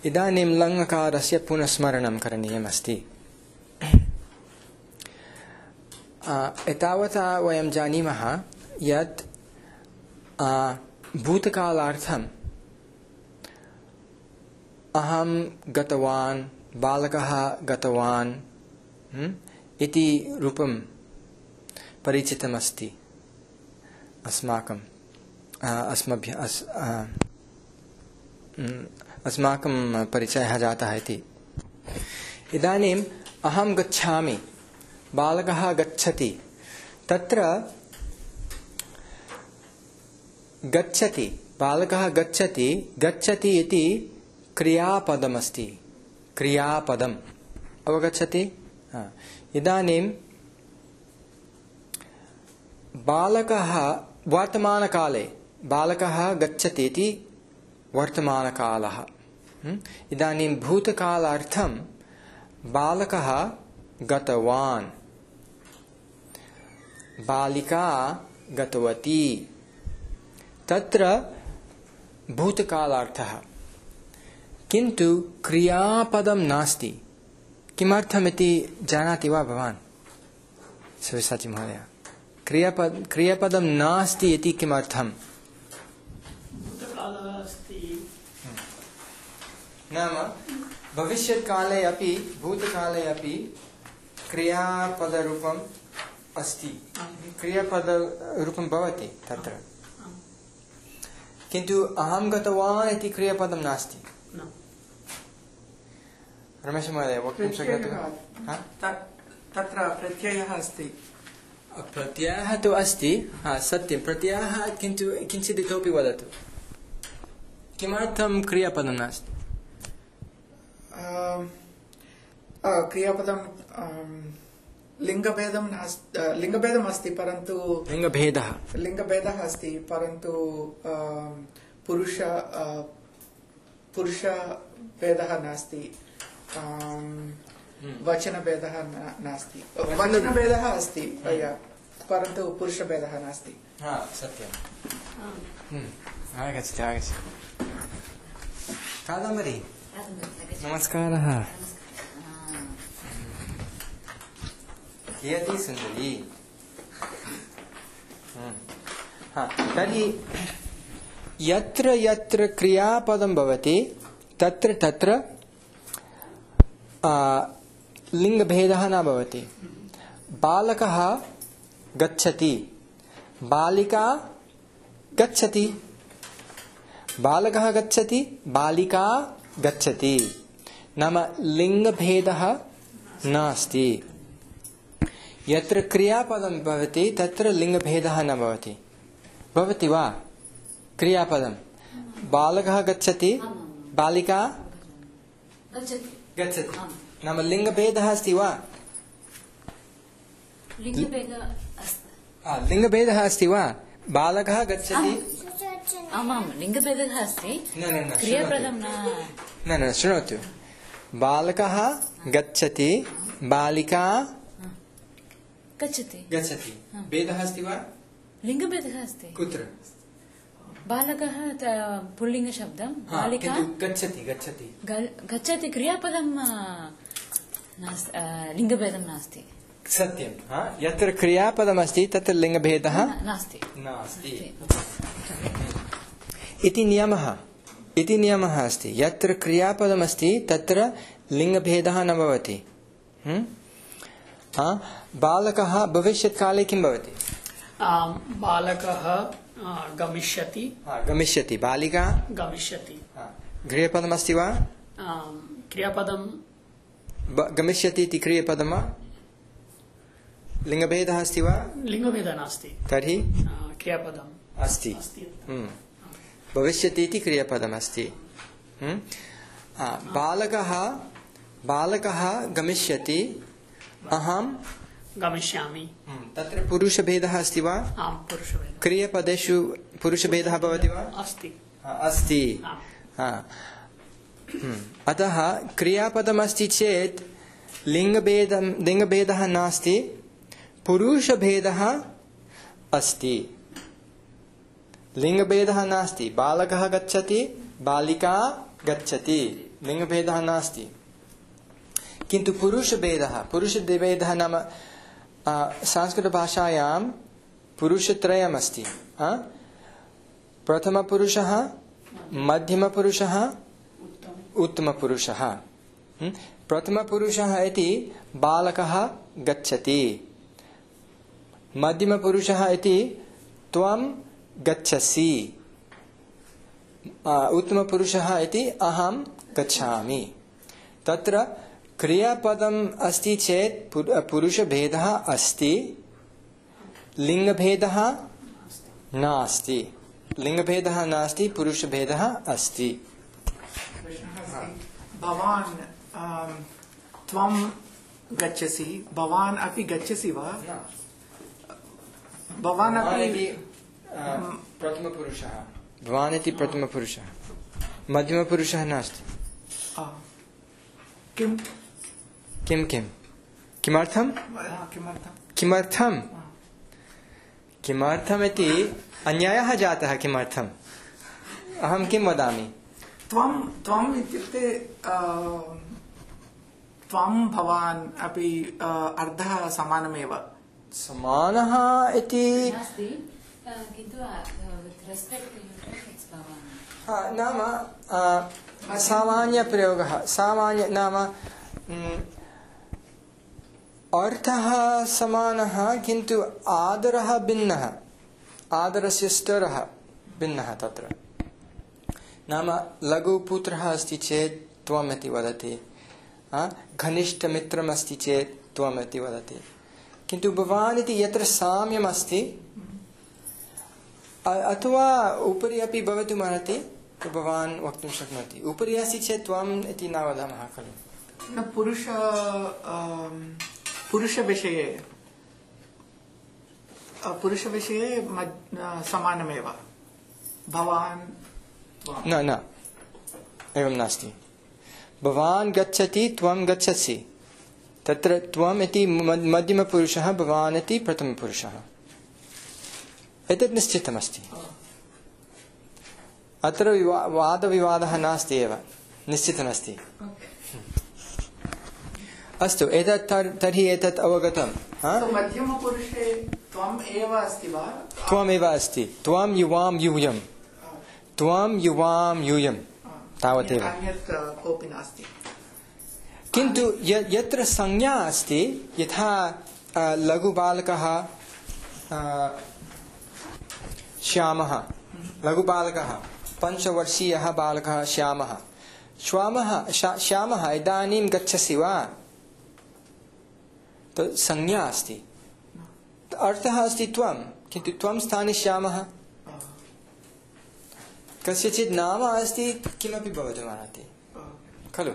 इदानीं लङ्कारस्य पुनस्मरणं करणीयमस्ति। एतावता वयं जानीमः यत् भूतकालार्थम् अहं गतवान्, बालकः गतवान् इति रूपं परिचितमस्ति अस्माकं परिचयः जातः इति। इदानीम् अहं गच्छामि, बालकः गच्छति, तत्र गच्छति, बालकः गच्छति, गच्छति इति क्रियापदमस्ति। क्रियापदम् अवगच्छति? इदानीं बालकः वर्तमानकाले, बालकः गच्छति इति वर्तमानकालः। इदानीं भूतकालार्थं बालकः गतवान्, बालिका गतवती, तत्र भूतकालार्थः। किन्तु क्रियापदं नास्ति। किमर्थमिति जानाति वा भवान्? सव्यसाची महोदय, क्रियापदं नास्ति इति किमर्थम्? नाम भविष्यत्काले अपि भूतकाले अपि क्रियापदरूपम् अस्ति, क्रियापदरूपं भवति तत्र। किन्तु अहं गतवान् इति क्रियापदं नास्ति। रमेश महोदय वक्तुं शक्यते वा? तत्र प्रत्ययः अस्ति। प्रत्ययः तु अस्ति, सत्यं प्रत्ययः, किन्तु किञ्चित् इतोपि वदतु, किमर्थं क्रियापदं नास्ति? क्रियापदं लिङ्गभेदं नास्ति, लिङ्गभेदम् अस्ति, परन्तु लिङ्गभेदः अस्ति, परन्तु पुरुषभेदः नास्ति, वचनभेदः नास्ति। वचनभेदः अस्ति परन्तु पुरुषभेदः नास्ति। सत्यम्। आगच्छति आगच्छति। कादम्बरी, नमस्कारः। कियती सुन्दरी। तर्हि यत्र यत्र क्रियापदं भवति तत्र तत्र लिङ्गभेदः न भवति। बालकः गच्छति, बालिका गच्छति, बालकः गच्छति, बालिका गच्छति, नाम लिङ्गभेदः नास्ति। यत्र क्रियापदं भवति तत्र लिङ्गभेदः न भवति। भवति वा? क्रियापदं बालकः गच्छति, बालिका गच्छति, नाम लिङ्गभेदः अस्ति वा? लिङ्गभेदः अस्ति वा? बालकः गच्छति, आमां लिङ्गभेदः अस्ति, क्रियापदं न शृणोतु। बालकः गच्छति, बालिका गच्छति, भेदः अस्ति वा? लिङ्गभेदः अस्ति। कुत्र? बालकः पुल्लिङ्गशब्दं, बालिका गच्छति क्रियापदं लिङ्गभेदं नास्ति। सत्यं। यत्र क्रियापदमस्ति तत्र लिङ्गभेदः नास्ति इति नियमः अस्ति। यत्र क्रियापदमस्ति तत्र लिङ्गभेदः न भवति। बालकः भविष्यत्काले किं भवति? बालकः गमिष्यति, बालिका गमिष्यति। क्रियापदमस्ति वा? क्रियापदं गमिष्यति इति क्रियापदं वा? लिङ्गभेदः अस्ति वा? लिङ्गभेदः नास्ति। तर्हि क्रियापदम् अस्ति। भविष्यति इति क्रियापदमस्ति। बालकः गमिष्यति, अहं गमिष्यामि। तत्र पुरुषभेदः अस्ति वा? पुरुषभेदः। क्रियापदेषु पुरुषभेदः भवति वा? अस्ति। अतः क्रियापदमस्ति चेत् लिङ्गभेदः नास्ति, पुरुषभेदः अस्ति। लिङ्गभेदः नास्ति। बालकः गच्छति, बालिका गच्छति। लिङ्गभेदः नास्ति किन्तु पुरुषभेदः नाम संस्कृतभाषायां पुरुषत्रयमस्ति प्रथमपुरुषः मध्यमपुरुषः उत्तमपुरुषः प्रथमपुरुषः इति बालकः गच्छति मध्यमपुरुषः इति त्वं गच्छसि उत्तमपुरुषः इति अहं गच्छामि तत्र क्रियापदम् अस्ति चेत् पुरुषभेदः अस्ति लिङ्गभेदः नास्ति पुरुषभेदः अस्ति भवान् त्वं गच्छसि भवान् अपि गच्छसि वा भवान् अपि प्रथमपुरुषः भवान् इति प्रथमपुरुषः मध्यमपुरुषः नास्ति किमर्थम् इति अन्यायः जातः किमर्थम् अहं किं वदामि त्वम् इत्युक्ते त्वं भवान् अपि अर्धः समानमेव समानः इति किन्तु नाम सामान्यप्रयोगः सामान्य नाम अर्थः समानः किन्तु आदरः भिन्नः आदरस्य स्तरः भिन्नः तत्र नाम लघुपुत्रः अस्ति चेत् त्वम् इति वदति घनिष्ठमित्रम् अस्ति चेत् त्वम् इति वदति किन्तु भवान् इति यत्र साम्यम् अस्ति अथवा उपरि अपि भवितुमर्हति भवान् वक्तुं शक्नोति उपरि अस्ति चेत् त्वम् इति न वदामः खलु पुरुषविषये समानमेव भवान् न एवं नास्ति भवान् गच्छति त्वं गच्छसि तत्र त्वम् इति मध्यमपुरुषः भवान् इति प्रथमपुरुषः एतत् निश्चितमस्ति अत्र वादविवादः नास्ति एव निश्चितमस्ति अस्तु एतत् तर्हि एतत् अवगतं मध्यमपुरुषे त्वम् एव अस्ति वा त्वमेव अस्ति त्वं युवां यूयं तावदेव अन्यत् कोऽपि नास्ति किन्तु यत्र संज्ञा अस्ति यथा लघुबालकः श्यामः लघुबालकः 5 वर्षीयः बालकः श्यामः इदानीं गच्छसि वा तो संज्ञा अस्ति अर्थः अस्ति त्वं किन्तु त्वं स्थाने श्यामः कस्यचित् नाम अस्ति किमपि भवितुमर्हति खलु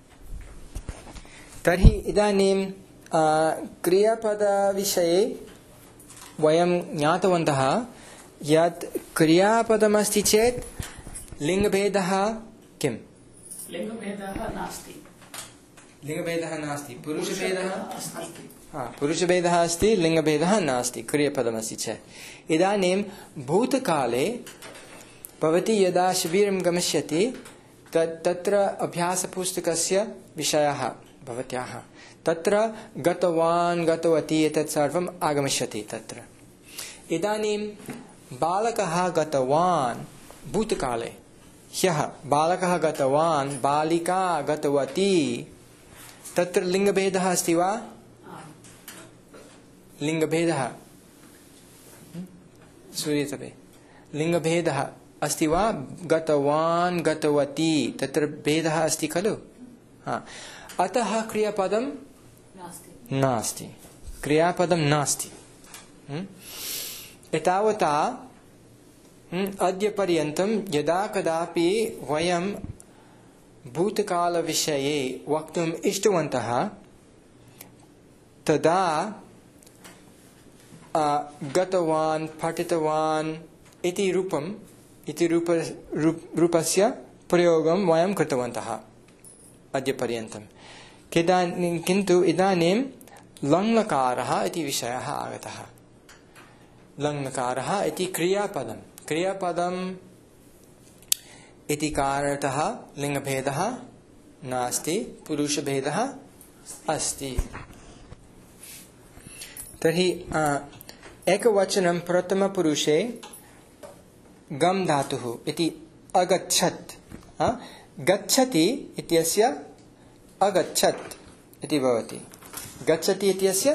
तर्हि इदानीं क्रियापदविषये वयं ज्ञातवन्तः यत् क्रियापदमस्ति चेत् लिङ्गभेदः किं लिङ्गभेदः नास्ति पुरुषभेदः अस्ति लिङ्गभेदः नास्ति क्रियापदमस्ति चेत् इदानीं भूतकाले भवती यदा शिबिरं गमिष्यति तत्र अभ्यासपुस्तकस्य विषयः भवत्याः तत्र गतवान् गतवती एतत् सर्वम् आगमिष्यति तत्र इदानीं बालकः गतवान् भूतकाले ह्यः बालकः गतवान् बालिका गतवती तत्र लिङ्गभेदः अस्ति वा लिङ्गभेदः श्रूयते लिङ्गभेदः अस्ति वा गतवान् गतवती तत्र भेदः अस्ति खलु अतः क्रियापदं नास्ति क्रियापदं नास्ति एतावता अद्यपर्यन्तं यदा कदापि वयं भूतकालविषये वक्तुम् इष्टवन्तः तदा गतवान् पठितवान् इति रूपस्य प्रयोगं वयं कृतवन्तः अद्यपर्यन्तं किन्तु इदानीं लङ्लकारः इति विषयः आगतः लङ्लकारः इति क्रियापदम् इति कारणतः लिङ्गभेदः नास्ति पुरुषभेदः अस्ति। तर्हि एकवचनं प्रथमपुरुषे गम धातुः इति अगच्छत्, गच्छति इत्यस्य अगच्छत् इति भवति, गच्छति इत्यस्य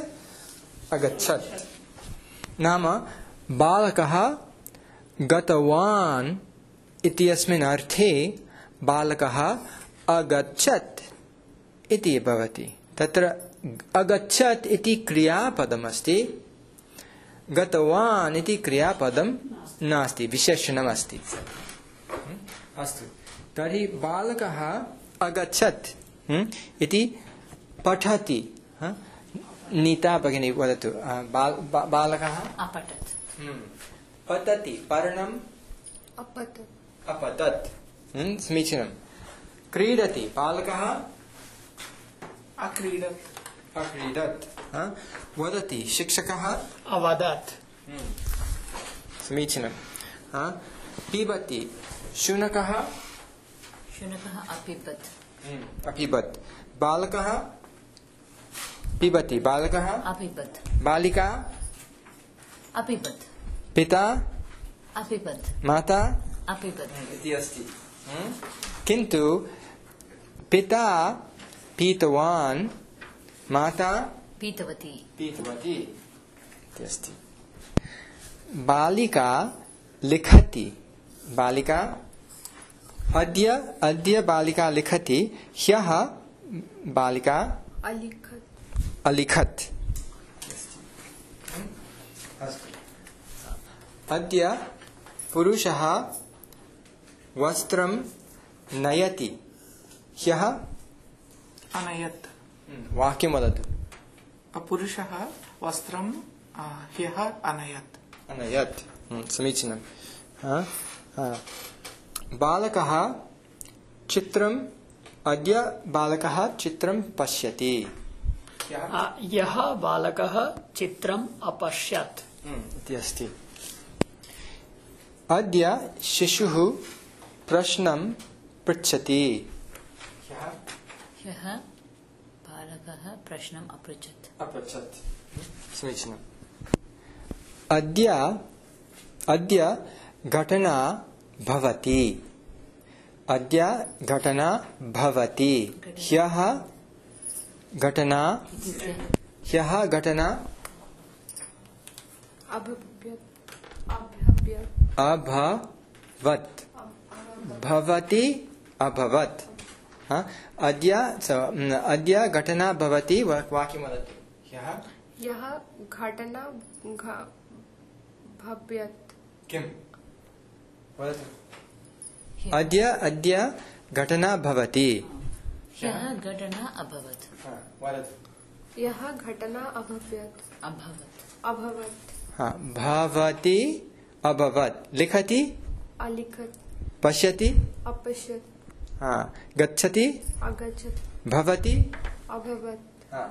अगच्छत्। नाम बालकः गतवान् इत्यस्मिन् अर्थे बालकः अगच्छत् इति भवति। तत्र अगच्छत् इति क्रियापदमस्ति, गतवान् इति क्रियापदं नास्ति, विशेषणमस्ति। अस्तु, तर्हि बालकः अगच्छत् इति पठति। नीता भगिनी वदतु। बालकः अपठत्, पतति, पर्णम् अपतत्। समीचीनं। क्रीडति, बालकः अक्रीडत्। वदति, शिक्षकः अवदत्। समीचीनं। पिबति, शुनकः अपिबत्। बालकः पिबति, बालकः अपिबत्। बालिका अपिबत्। पिता अपिबत्। माता अपिबत् इति अस्ति। किन्तु पिता पीतवान्, माता पीतवती इति अस्ति। बालिका लिखति, बालिका अद्य बालिका लिखति, ह्यः बालिका अलिखत्। अद्य पुरुषः वस्त्रं नयति, ह्यः अनयत्। वाक्यं वदतु। पुरुषः वस्त्रं ह्यः अनयत्। समीचीनं। बालकः चित्रम्, अद्य बालकः चित्रं पश्यति, यः बालकः चित्रम् अपश्यत् इति अस्ति। अद्य शिशुः प्रश्नं पृच्छति, ह्यः बालकः प्रश्नम् अपृच्छत्। समीचीनम्। अद्य घटना भवति, अद्य घटना भवति, ह्यः घटना अभवत्, भवति अभवत्। अद्य घटना भवति, वाक्यं वदतु। यः घटना भवेत्। किम् वदतु। अद्य घटना भवति, ह्यः घटना अभवत्। वदतु। यः घटना अभवत्। भवति अभवत्, लिखति अलिखत्, पश्यति अपश्यत्, गच्छति अगच्छत्, भवति अभवत्।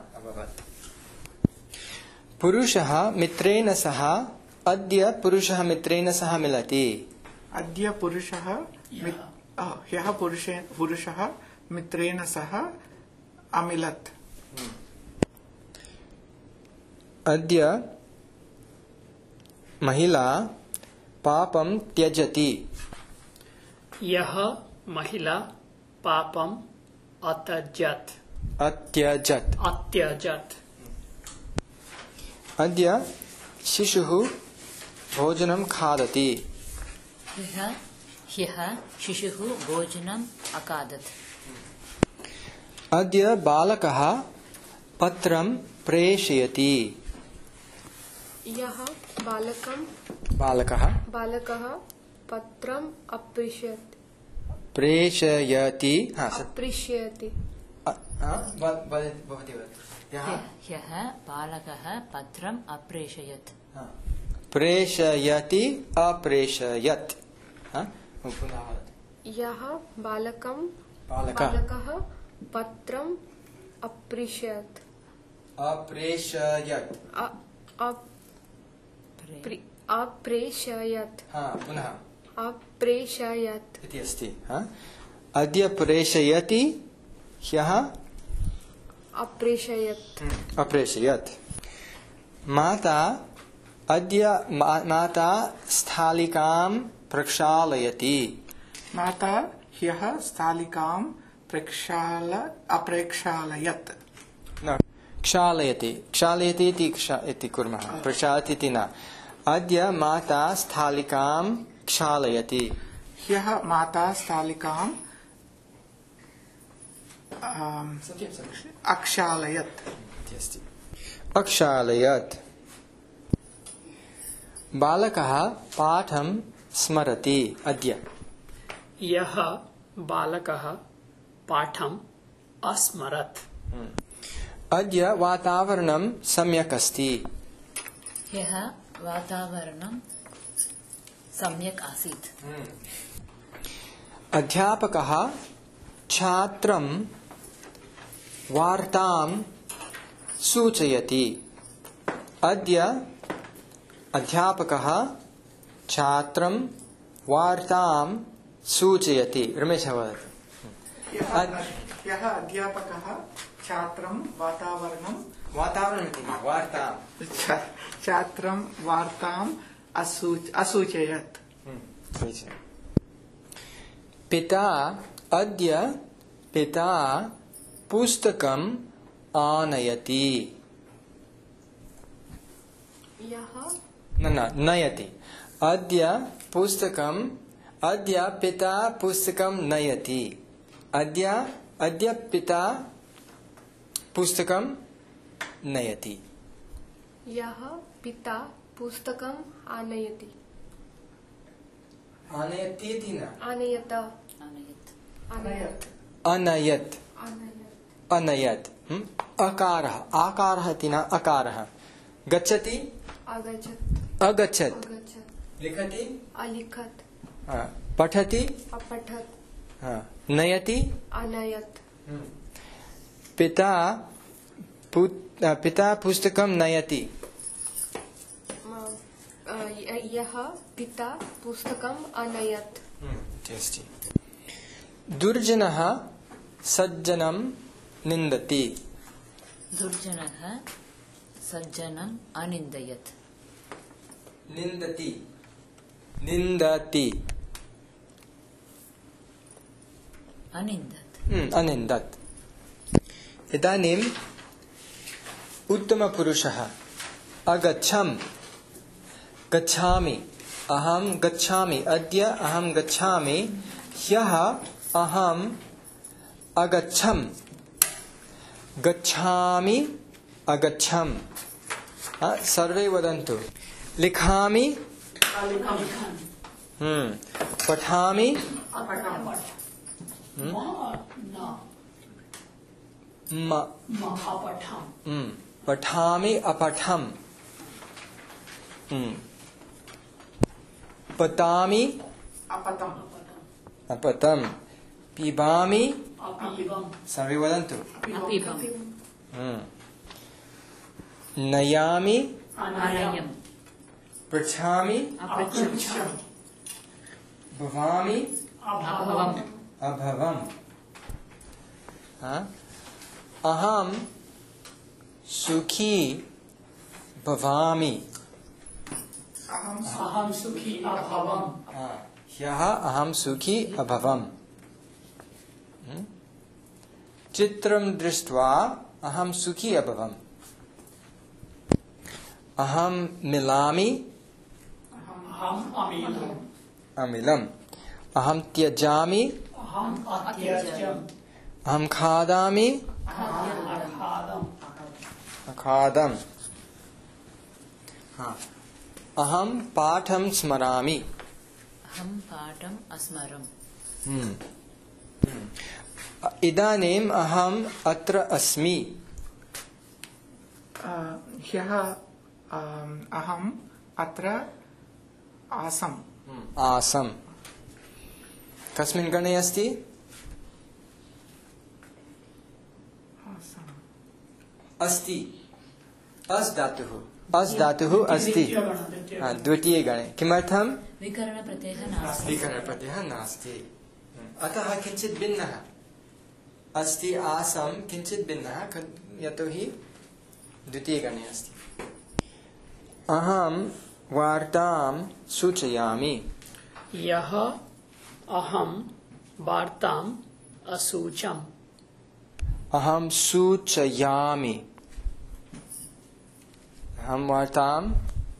पुरुषः मित्रेण सह, अद्य पुरुषः मित्रेण सह मिलति, अद्य पुरुषः ह्यः पुरुषः मित्रेण सह अमिलत्। अद्य महिला पापं त्यजति, यः महिला पापम् अत्यजत्। अद्य शिशुः भोजनं खादति, ह्यः शिशुः भोजनम् अखादत्। अद्य बालकः पत्रं प्रेषयति, यः बालकः पत्रम् अपृच्छत्। प्रेषयति, ह्यः बालकः पत्रम् अप्रेषयत्। प्रेषयति अप्रेषयत्। यः बालकः पत्रम् अप्रेषयत्। पुनः अप्रेषयत् इति अस्ति। अद्य प्रेषयति ह्यः अप्रेषयत् माता अद्य माता स्थालिकां प्रक्षालयति माता ह्यः स्थालिकां अप्रेक्षालयत् न क्षालयति क्षालयति इति कुर्मः प्रक्षालयति इति न अद्य माता स्थालिकां क्षालयति ह्यः माता स्थालिकां अक्षालयत् बालकः पाठं स्मरति अद्य यः बालकः पाठम् अस्मरत् अद्य वातावरणं सम्यक् अस्ति ह्यः वातावरणं सम्यक् आसीत् अध्यापकः छात्रं वार्तां सूचयति अद्य अध्यापकः छात्रं वार्तां सूचयति रमेशः वदति ह्यः अध्यापकः छात्रं वातावरणं छात्रं वार्ताम् असूचयत् पिता पुस्तकम् आनयति नयति अद्य पिता पुस्तकं नयति अद्य पिता पुस्तकं नयति यः पिता पुस्तकम् आनयति अनयत् आकारः इति न अकारः गच्छति अगच्छत् लिखति अलिखत् पठति अपठत् नयति अनयत् पिता पुस्तकं नयति यः पिता पुस्तकम् अनयत् दुर्जनः सज्जनं निन्दति दुर्जनः सज्जनम् अनिन्दयत् निन्दति अनिन्दत् इदानीम् उत्तमपुरुषः गच्छामि अहं गच्छामि अद्य अहं गच्छामि ह्यः अहम् अगच्छम् अगच्छम् सर्वे वदन्तु लिखामि पठामि पठामि अपठम् पतामि अपतम् पिबामि सर्वे वदन्तु नयामि पृच्छामि भवामि अभवम् अहं सुखी भवामि ह्यः अहं सुखी अभवम् चित्रं दृष्ट्वा अहं सुखी अभवम् अहं मिलामि अमिलम् अहं त्यजामि अहं खादामि अखादम् अहं पाठं स्मरामि अहं पाठम् अस्मरम् इदानीम् अहम् अत्र अस्मि ह्यः अहम् अत्र आसम् कस्मिन् गणे अस्ति अस्ति अस् धातुः अस्ति द्वितीये गणे किमर्थं विकरणप्रत्ययः नास्ति अतः किञ्चित् भिन्नः अस्ति आसं किञ्चित् भिन्नः यतोहि द्वितीयगणे अस्ति। अहं वार्तां सूचयामि। यः अहं वार्ताम् असूचम्। अहं सूचयामि। अहं वार्ताम्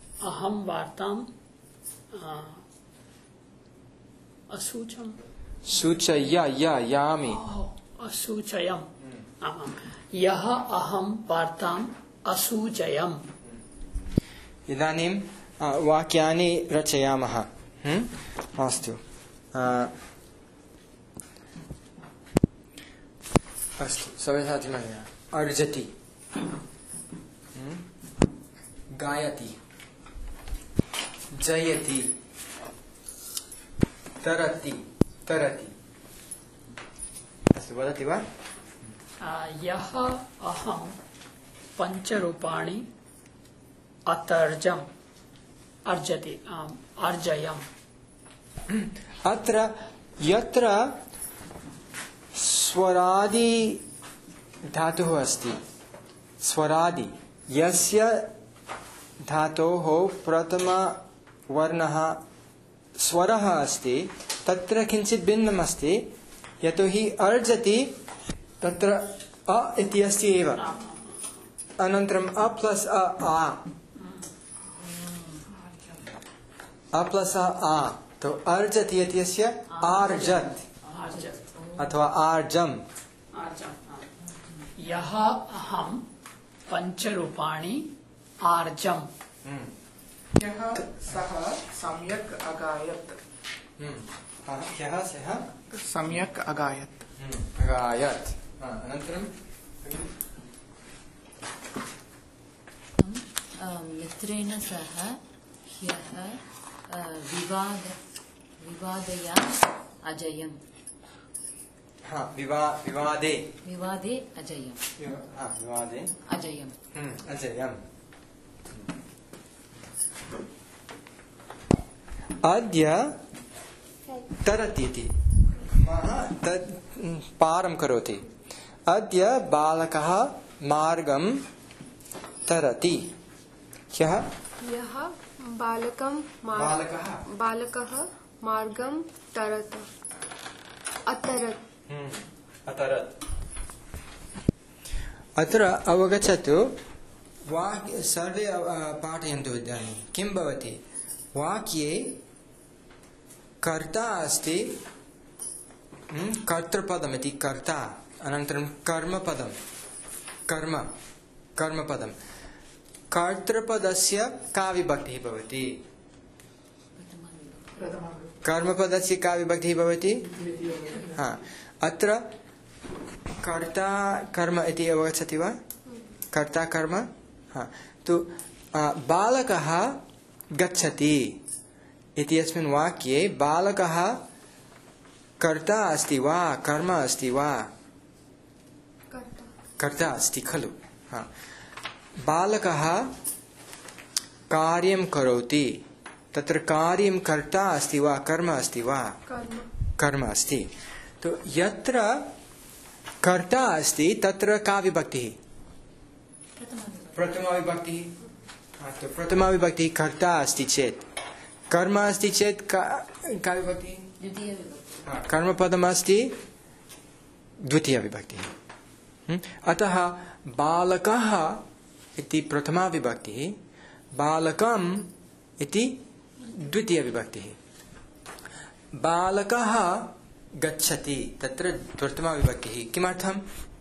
असूचम्। सूचयामि। असूचयम्। यः अहं वार्ताम् असूचयम्। इदानीं वाक्यानि रचयामः। अस्तु। अस्तु सव्यसाचिमहोदय। अर्जति, गायति, जयति, तरति। अस्तु वदति वा? यः अहं पञ्चरूपाणि अतर्जम् अर्जयम्। अत्र यत्र स्वरादि धातुः अस्ति, स्वरादि यस्य धातोः प्रथमवर्णः स्वरः अस्ति तत्र किञ्चित् भिन्नम् अस्ति। यतोहि अर्जति तत्र अ इति अस्ति एव, अनन्तरम् अ प्लस् अ प्लस् आ, तो अर्जति इत्यस्य आर्जत् अथवा आर्जम्। यः अहं पञ्चरूपाणि आर्जम्। यः सः सम्यक् अगायत्। ह्यः सः सम्यक् अगायत्। अगायत्। अनन्तरं मित्रेण सह ह्यः विवादया अजयम्। विवादे अजयम्। विवादे अजयम्। अजयम्। अद्य तरति इति पारं करोति। अद्य बालकः मार्गं तरति। ह्यः बालकः मार्गं तरत। अतरत्। अत्र अवगच्छतु। सर्वे पाठयन्तु इदानीं। किं भवति? वाक्ये कर्ता अस्ति, कर्तृपदम् इति कर्ता, अनन्तरं कर्मपदं, कर्मपदं। कर्तृपदस्य का विभक्तिः भवति? कर्मपदस्य का विभक्तिः भवति? अत्र कर्ता कर्म इति अवगच्छति वा? कर्ता कर्म। तु बालकः गच्छति इत्यस्मिन् वाक्ये बालकः कर्ता अस्ति वा कर्म अस्ति वा? कर्ता अस्ति खलु। बालकः कार्यं करोति। तत्र कार्यं कर्ता अस्ति वा कर्म अस्ति वा? कर्म अस्ति। तो यत्र कर्ता अस्ति तत्र का विभक्तिः? प्रथमा विभक्तिः। तो प्रथमा विभक्तिः कर्ता अस्ति चेत्, कर्म अस्ति चेत् का विभक्तिः? द्वितीया विभक्तिः। कर्मपदम् अस्ति द्वितीया विभक्तिः। अतः बालकः इति प्रथमा विभक्तिः, बालकम् इति द्वितीया विभक्तिः। बालकः गच्छति तत्र प्रथमा विभक्तिः। किमर्थं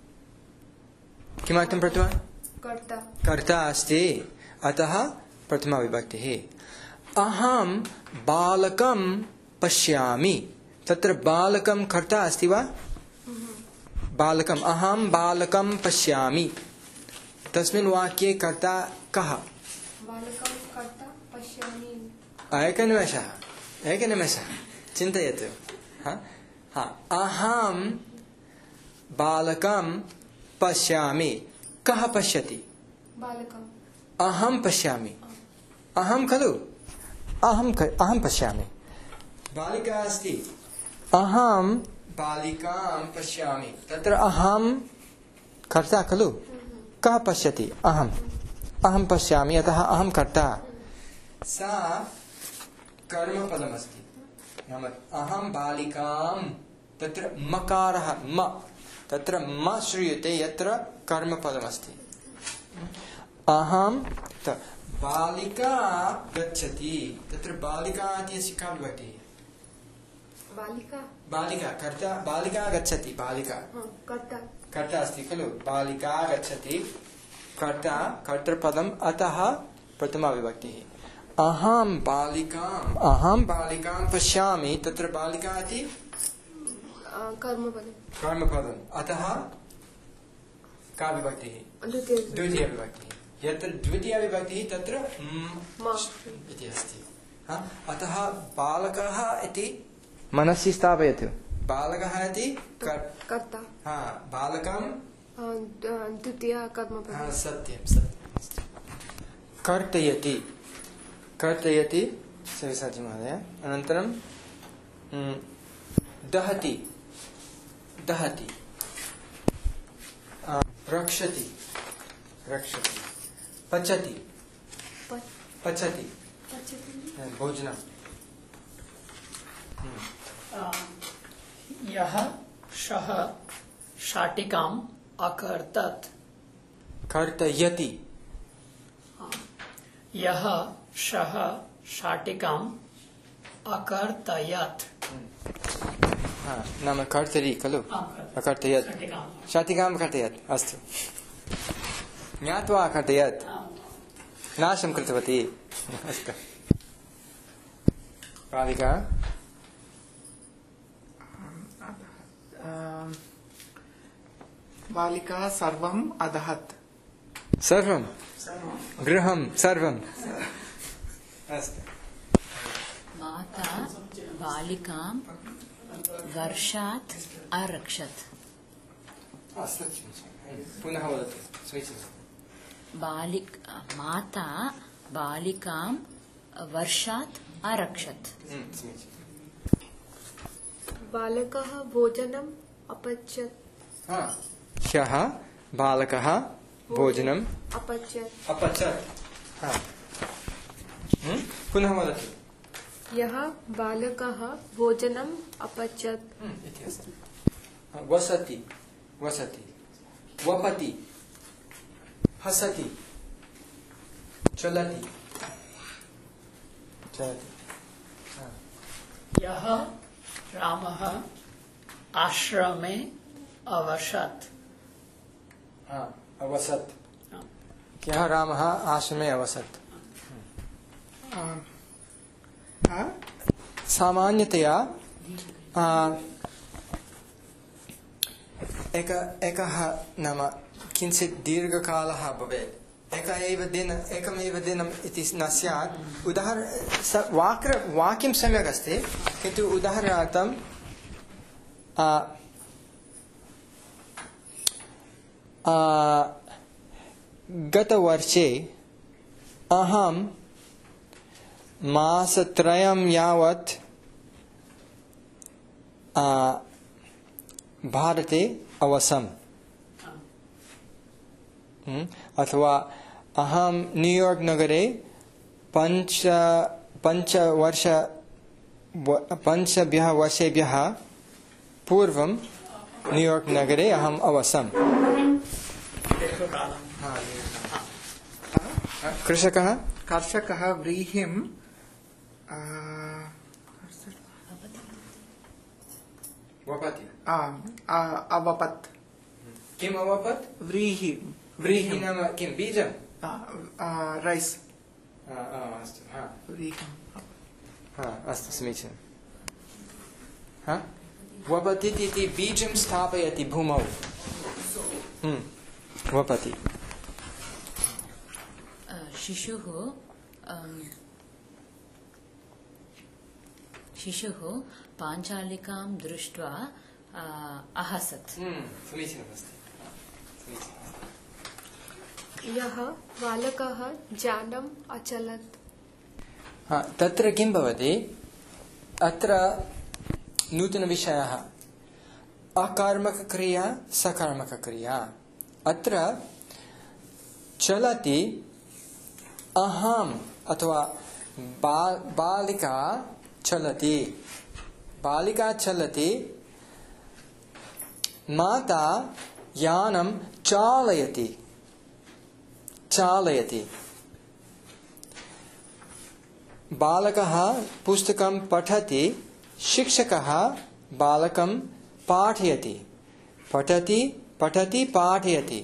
प्रथमा? कर्ता अस्ति, अतः प्रथमा विभक्तिः। अहं बालकं पश्यामि। तत्र बालकं कर्ता अस्ति वा? बालकम्, अहं बालकं पश्यामि। तस्मिन् वाक्ये कर्ता कः? एकनिमेषः चिन्तयतु। अहं बालकं पश्यामि। कः पश्यति? अहं पश्यामि। अहं खलु, अहं पश्यामि। बालिका अस्ति, अहं बालिकां पश्यामि तत्र अहं कर्ता खलु कः पश्यति अहं पश्यामि अतः अहं कर्ता सा कर्मपदमस्ति नाम अहं बालिकां तत्र मकारः म तत्र म श्रूयते यत्र कर्मपदमस्ति अहं बालिका गच्छति तत्र बालिका इत्यस्य का विभक्तिः बालिका कर्ता बालिका गच्छति बालिका कर्ता अस्ति खलु बालिका गच्छति कर्ता कर्तृपदम् अतः प्रथमा विभक्तिः अहं बालिकां पश्यामि तत्र बालिका इति कर्मपदम् अतः का विभक्तिः द्वितीया विभक्तिः यत्र द्वितीया विभक्तिः तत्र इति अस्ति अतः बालकः इति मनसि स्थापयतु बालकः इति कर्ता बालकं द्वितीया कर्मपदम् सत्यं कर्तयति सविसाचि महोदय अनन्तरं दहति रक्षति पचति भोजनं यः सः शाटिकाम् अकर्तत् कर्तयति यः सः शाटिकाम् अकर्तयत् नाम कर्तरि खलु अकर्तयत् शाटिकाम् अकर्तयत् अस्तु ज्ञात्वा अकर्तयत् नाशं कृतवती अस्तु बालिका बालिका सर्वम् अदहत् सर्वं गृहं सर्वं अस्तु माता बालिकां वर्षात् अरक्षत् पुनः वदतु माता बालिकां वर्षात् अरक्षत् बालकः भोजनम् अपचत् ह्यः बालकः भोजनम् अपचत् पुनः वदतु यः बालकः भोजनम् अपचत् वसति वपति हसति चलति यः रामः आश्रमे अवसत् यः रामः आश्रमे अवसत् सामान्यतया एकः नाम किञ्चित् दीर्घकालः भवेत् एकमेव दिनम् इति न स्यात् वाक्यं सम्यक् अस्ति किन्तु उदाहरणार्थं गतवर्षे अहं मासत्रयं यावत् भारते अवसम् अथवा अहं न्यूयार्क् नगरे 5 वर्षेभ्यः पूर्वं न्यूयार्क् नगरे अहम् अवसम् कर्षकः व्रीहिं अवपत् किम् अवपत् व्रीहि नाम किं बीजं रैस् अस्तु समीचीनं वपति इति बीजं स्थापयति भूमौ वपति शिशुः पाञ्चालिकां दृष्ट्वा अहसत् समीचीनमस्ति यः बालकः जानम् अचलत् तत्र किं भवति अत्र नूतनविषयः अकर्मकक्रिया सकर्मकक्रिया। अत्र चलति अहम अथवा बालिका चलति, बालिका चलति, माता यानं चालयति, चालयति, बालकः पुस्तकं पठति, शिक्षकः बालकं पाठयति, पठति पठति पाठयति,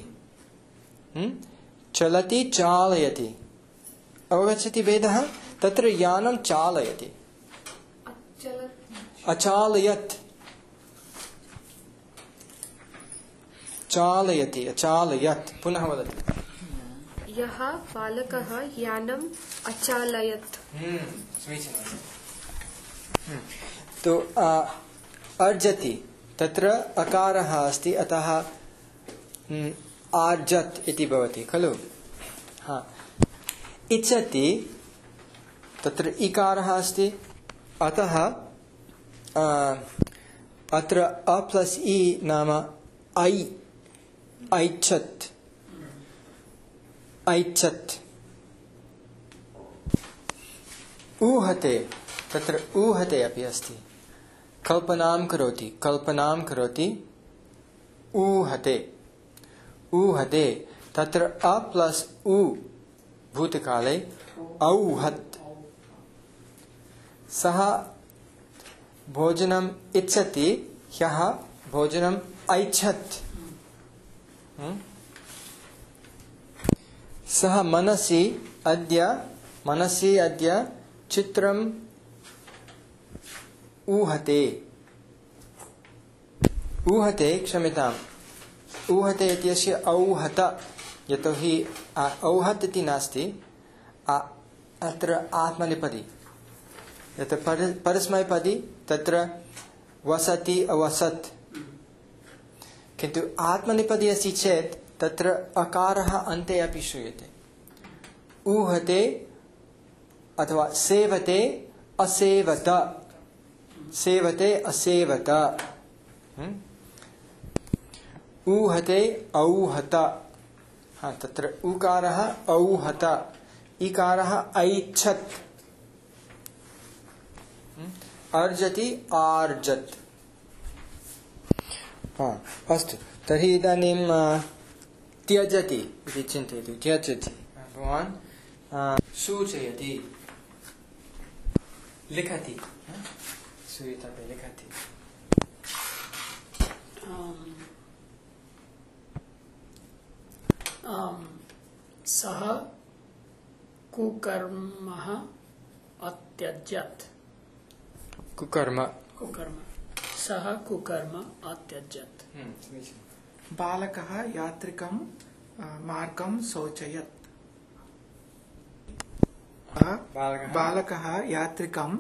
चलति चालयति। अवगच्छति भेदः? तत्र यानं चालयति, अचालयत्, चालयति अचालयत्। पुनः वदतु। यः बालकः यानम् अचालयत्। समीचीनं। तो अर्जति तत्र अकारः अस्ति, अतः आर्जत् इति भवति खलु। इच्छति तत्र इकारः अस्ति, अतः अत्र अ प्लस इ नाम ऐ, ऐच्छत्, ऐच्छत्। ऊहते तत्र ऊहते अपि अस्ति, कल्पनां करोति, कल्पनां करोति, ऊहते, ऊहते। तत्र अ प्लस उ भूतकाले औहत्। सः भोजनम् इच्छति, ह्यः भोजनम् ऐच्छत्। सः मनसि अद्य चित्रम् ऊहते, ऊहते, क्षम्यताम्, ऊहते इत्यस्य औहत, यतोहि औहत् इति नास्ति, अत्र आत्मनेपदी। यत् परस्मैपदी तत्र वसति अवसत्, किन्तु आत्मनेपदी अस्ति चेत् तत्र अकारः अन्ते अपि श्रूयते। ऊहते अथवा सेवते असेवत, सेवते असेवत, ऊहते औहत। तत्र उकारः औहत, इकारः ऐच्छत्, अर्जति आर्जत्। अस्तु, तर्हि इदानीं त्यजति इति चिन्तयतु। त्यजति भवान् सूचयति, लिखति, सूयितपि लिखति। सः कुकर्मः अत्यजत्। कुकर्म, कुकर्म, सः कुकर्म अत्यजत्। बालकः यात्रिकं मार्गं शोचयत्। बालकः यात्रिकं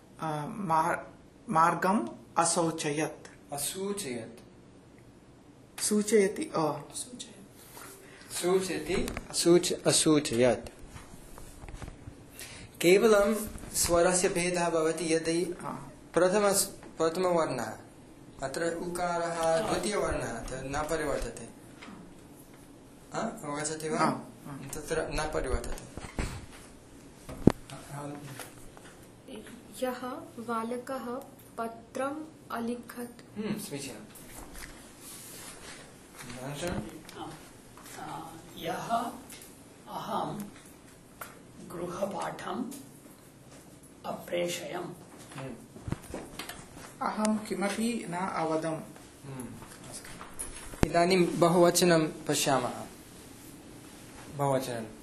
मार्गम् अशोचयत्। असूचयत्, सूचयति, सूचयति, असूचयत्। केवलं स्वरस्य भेदः भवति यदि प्रथमवर्णः, अत्र उकारः द्वितीयवर्णः न परिवर्तते। अवगच्छति वा? तत्र न परिवर्तते। यः बालकः पत्रम् अलिखत्। समीचीनम्। यः अहं गृहपाठम् अप्रेषयम्। अहं किमपि न अवदम्। इदानीं बहुवचनं पश्यामः। बहुवचनं।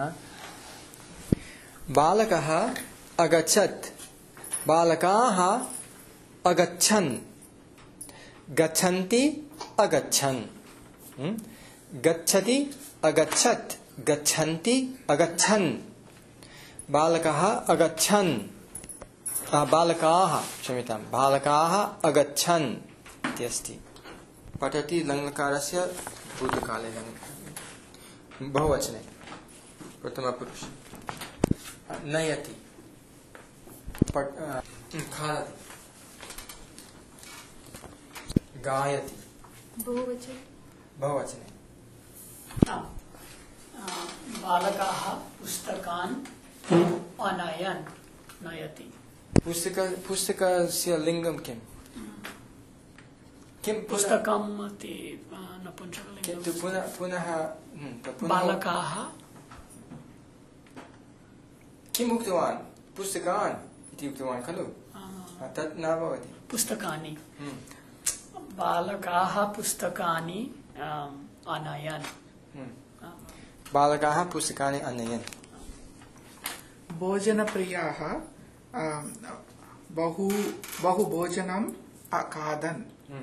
बालकः अगच्छत्, बालकाः अगच्छन्, गच्छन्ति अगच्छन्, गच्छति अगच्छत्, गच्छन्ति अगच्छन्, बालकः अगच्छन्, बालकाः, क्षम्यतां, बालकाः अगच्छन् इति अस्ति। पठति लङ्लकारस्य भूतकाले बहुवचने प्रथमपुरुष। नयति, खादति, गायति बहुवचन बहुवचने बालकाः पुस्तकान् अनयन् नयति पुस्तकस्य लिङ्गं किम् किं पुस्तकम् इति नपुंसकलिङ्गं पुनः बालकाः किम् उक्तवान् पुस्तकान् इति उक्तवान् खलु तत् न भवति पुस्तकानि बालकाः पुस्तकानि अनयन् बालकाः पुस्तकानि अनयन् भोजनप्रियाः बहु भोजनम् अखादन्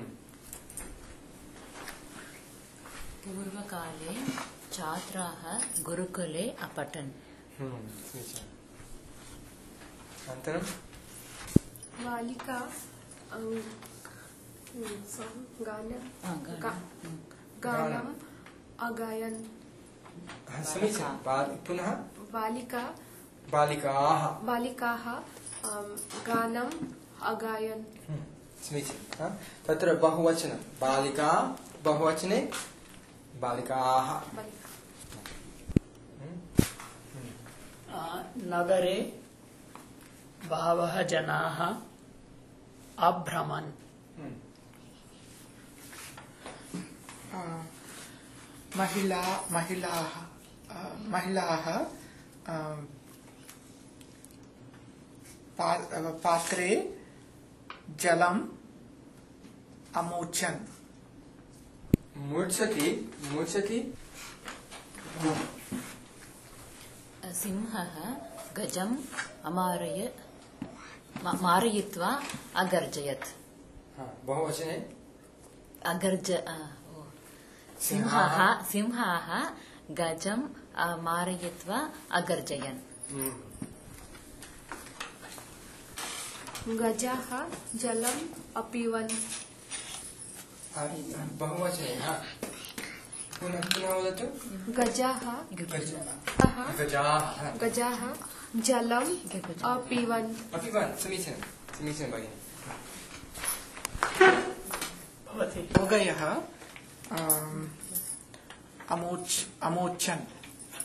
पूर्वकाले छात्राः गुरुकुले अपठन् अनन्तरं बालिका गानम् अगायन् समीचीनं पुनः बालिकाः गानम् अगायन् समीचीनं तत्र बहुवचनं बालिका बहुवचने बालिकाः नगरे बहवः जनाः अभ्रमन् महिलाः पात्रे जलम् अमूर्छन् मूर्छति सिंहः गजम् मारयित्वा अगर्जयत् बहुवचने सिंहाः गजं मारयित्वा अगर्जयन् गजाः जलम् अपिबन् बहुवचने पुनः वदतु गजाः जलम् अपिबन् समीचीनं भगिनि मृगयः अमूर्छन्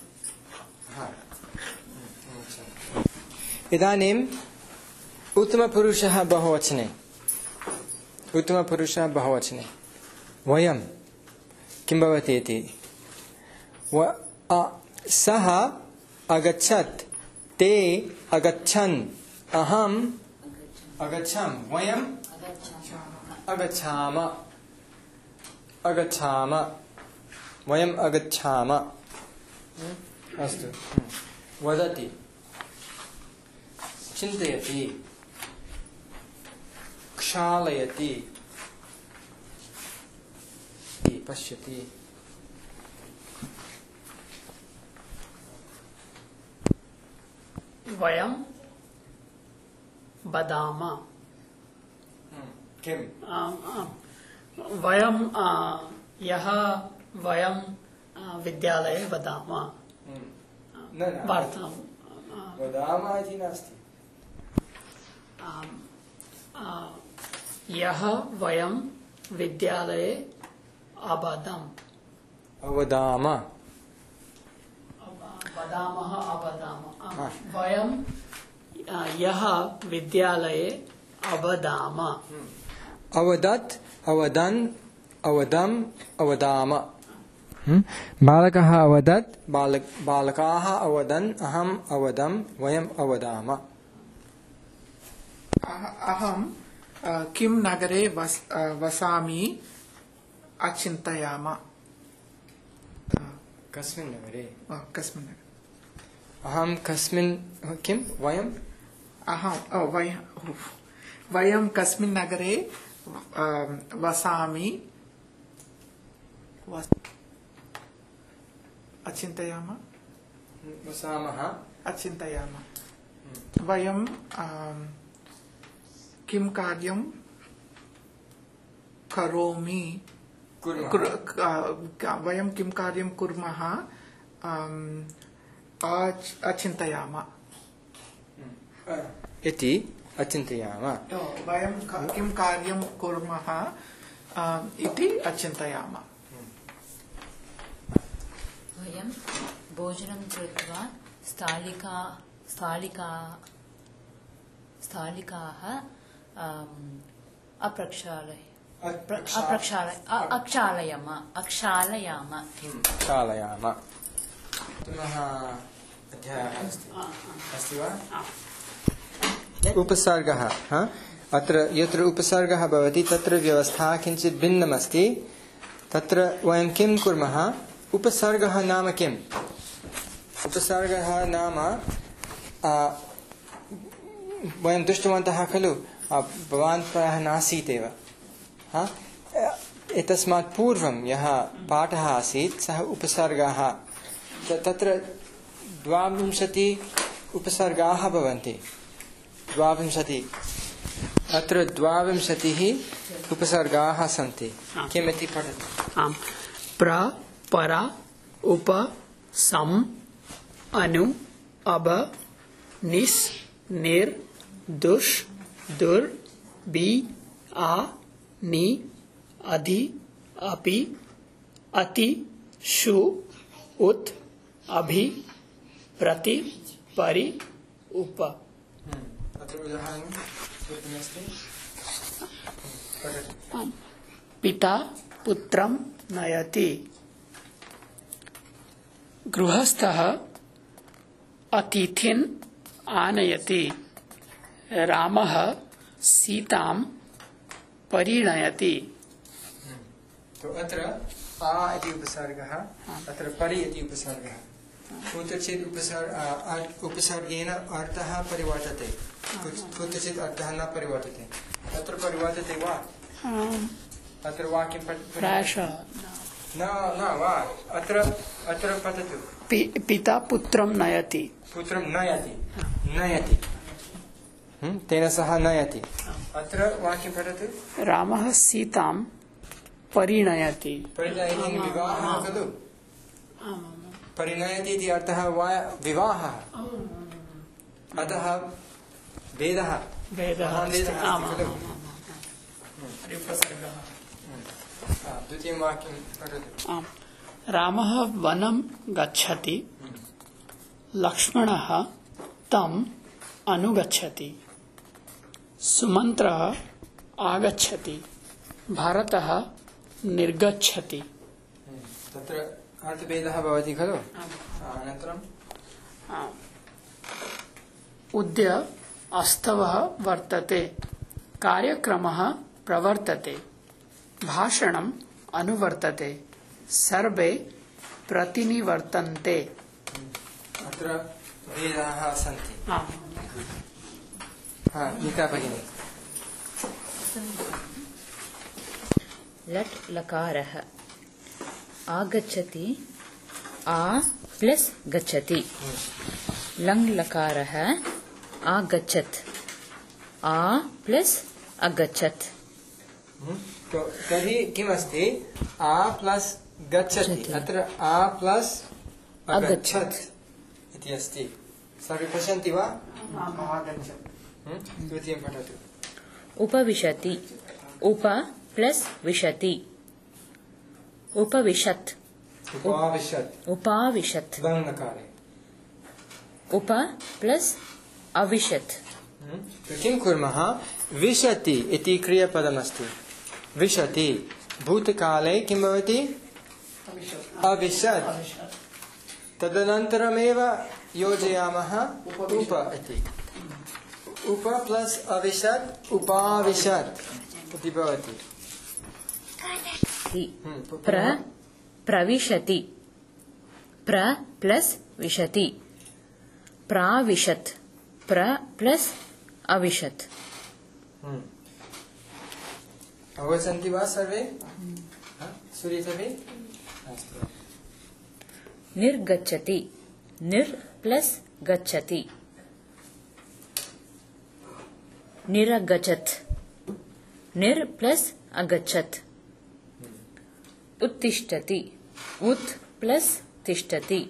इदानीम् उत्तमपुरुषः बहुवचने वयं किं भवति इति सः अगच्छत् ते अगच्छन् अहम् अगच्छाम वयम् अगच्छाम वयम् अगच्छाम अस्तु वदति चिन्तयति क्षालयति पश्यति वयं वदाम किं वयं वयं विद्यालये वदाम वार्तां वदामः इति नास्ति यः वयं विद्यालये वदामः वयं यः विद्यालये अवदाम अवदत् अवदन् अवदम् अवदाम बालकः अवदत् बालकाः अवदन् अहम् अवदम् वयम् अवदाम अहं किं नगरे वसामि अचिन्तयाम कस्मिन् नगरे अहं कस्मिन् किं वयं वयं कस्मिन् नगरे वसामि अचिन्तयाम वयं किं कार्यं करोमि वयं किं कार्यं कुर्मः अचिन्तयाम इति अचिन्तयाम वयं किं कार्यं कुर्मः इति चिन्तयामः। वयं भोजनं कृत्वा स्थालिकाः अक्षालयाम। पुनः अध्यायः अस्ति वा? उपसर्गः। अत्र यत्र उपसर्गः भवति तत्र व्यवस्था किञ्चित् भिन्नमस्ति। तत्र वयं किं कुर्मः? उपसर्गः नाम किम्? उपसर्गः नाम वयं दृष्टवन्तः खलु, भवान् प्रायः नासीत् एव। एतस्मात् पूर्वं यः पाठः आसीत् सः उपसर्गः। तत्र 22 उपसर्गाः भवन्ति। 22 अत्र 22 उपसर्गाः सन्ति। किमिति पठतु। प्र परा उप सम अनु अब निस् निर दुष दुर बी आ नि अधि अपि अति शु उत अभि प्रति परि उप। पिता पुत्रं नयति। गृहस्थः अतिथिन् आनयति। रामः सीतां परिणयति। तो अत्र आ इति उपसर्गः, अत्र परि इति उपसर्गः। कुत्रचित् उपसर्गेण अर्थः परिवर्तते, कुत्रचित् अर्थः न परिवर्तते। अत्र परिवर्तते वा? अत्र वाक्यं प्रायशः न वा? अत्र पठतु। पिता पुत्रं नयति। पुत्रं नयति तेन सह नयति। अत्र वाक्यं पठतु। रामः सीतां परिणयति। परिणयति विवाहः खलु। परिणयति इति अर्थः विवाहः। अतः वेदः खलु। द्वितीयं वाक्यं पठतु। रामः वनं गच्छति। लक्ष्मणः तम् अनुगच्छति। सुमन्त्रः आगच्छति। भरतः निर्गच्छति। तत्र अर्थभेदः भवति खलु। अनन्तरं उद्य अस्तवः वर्तते। कार्यक्रमः प्रवर्तते। भाषणम् अनुवर्तते। सर्वे प्रतिनिवर्तन्ते। अत्र भेदाः सन्ति। नीता भगिनी। लट् लकारः आगच्छति। आ प्लस गच्छति। लङ् लकारः आगच्छत्। आ प्लस अगच्छत्। तो तर्हि किमस्ति? आ प्लस गच्छति। अत्र आ प्लस अगच्छत् इति अस्ति। सर्वे पश्यन्ति वा? द्वितीयं पठतु। उपविशति। उप प्लस विशति। उपविशत्। उपाविशत्। लङ् लकारे उप प्लस अविशत्। किं कुर्मः? विशति इति क्रियापदमस्ति। विशति भूतकाले किं भवति? अविशत्। तदनन्तरमेव योजयामः उप इति। उप प्लस अविशत् उपाविशत् इति भवति। प्रविशति। प्र प्लस विशति। प्राविशत्। प्र प्लस अविशत्। अवगच्छन्ति वा सर्वे? श्रूयते? निर्गच्छति। निर् प्लस गच्छति। निरगच्छत्। निर् प्लस अगच्छत्। उत्तिष्ठति। उत् प्लस तिष्ठति।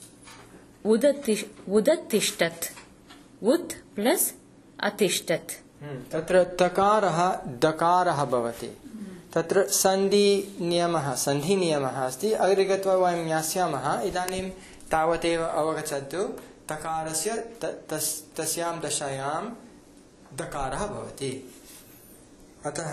उदतिष्ठत्। उत् प्लस अतिष्ठत्। तत्र तकारः दकारः भवति तत्र सन्धिनियमः अस्ति अग्रे गत्वा वयं ज्ञास्यामः इदानीं तावदेव अवगच्छन्तु तकारस्य तस्यां दशायां दकारः भवति अतः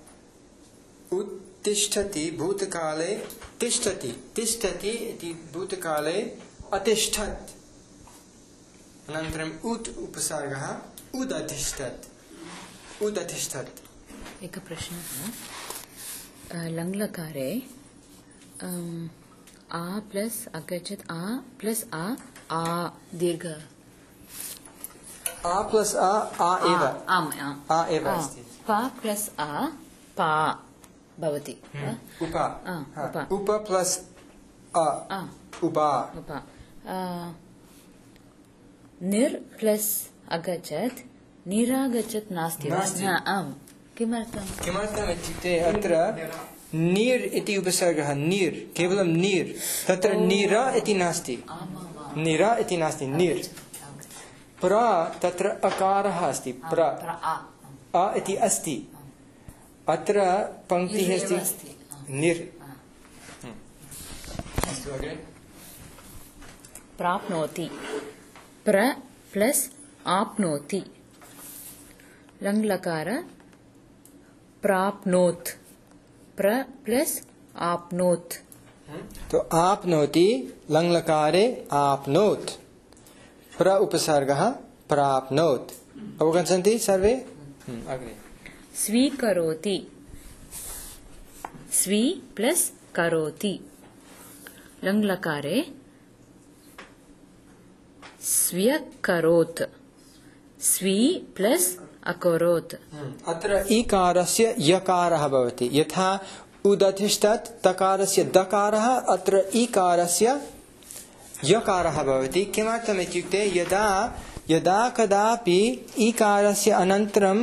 उत्तिष्ठति भूतकाले तिष्ठति तिष्ठति इति भूतकाले अतिष्ठत् अनन्तरम् उत् उपसर्गः उदतिष्ठत् उदतिष्ठत् एक प्रश्नः लङ्लकारे आ प्लस अगच्छत् आ प्लस आ दीर्घ आ प्लस आ एव आम् आ एव अस्ति पा प्लस आ पा भवति उप प्लस आ उपा निर् प्लस अगच्छत् निरागच्छत् नास्ति आम् किमर्थम् इत्युक्ते अत्र नीर् इति उपसर्गः नीर् केवलं नीर् तत्र नीरा इति नास्ति नीरा इति नास्ति नीर् प्र तत्र अकारः अस्ति प्र अ इति अस्ति अत्र पङ्क्तिः अस्ति निर् प्राप्नोति प्र प्लस आप्नोति लङ्लकार प्राप्नोत् प्र प्लस आप्नोत् तो आप्नोति लङ्लकारे आप्नोत् प्र उपसर्गः प्राप्नोत् अवगच्छन्ति सर्वे अग्रे स्वीकरोति स्वी प्लस करोति लङ्लकारे स्व्यकरोत् स्वी प्लस अकरोत् अत्र ईकारस्य यकारः भवति यथा उदतिष्ठत् तकारस्य दकारः अत्र ईकारस्य यकारः भवति किमर्थम् इत्युक्ते यदा कदापि ईकारस्य अनन्तरम्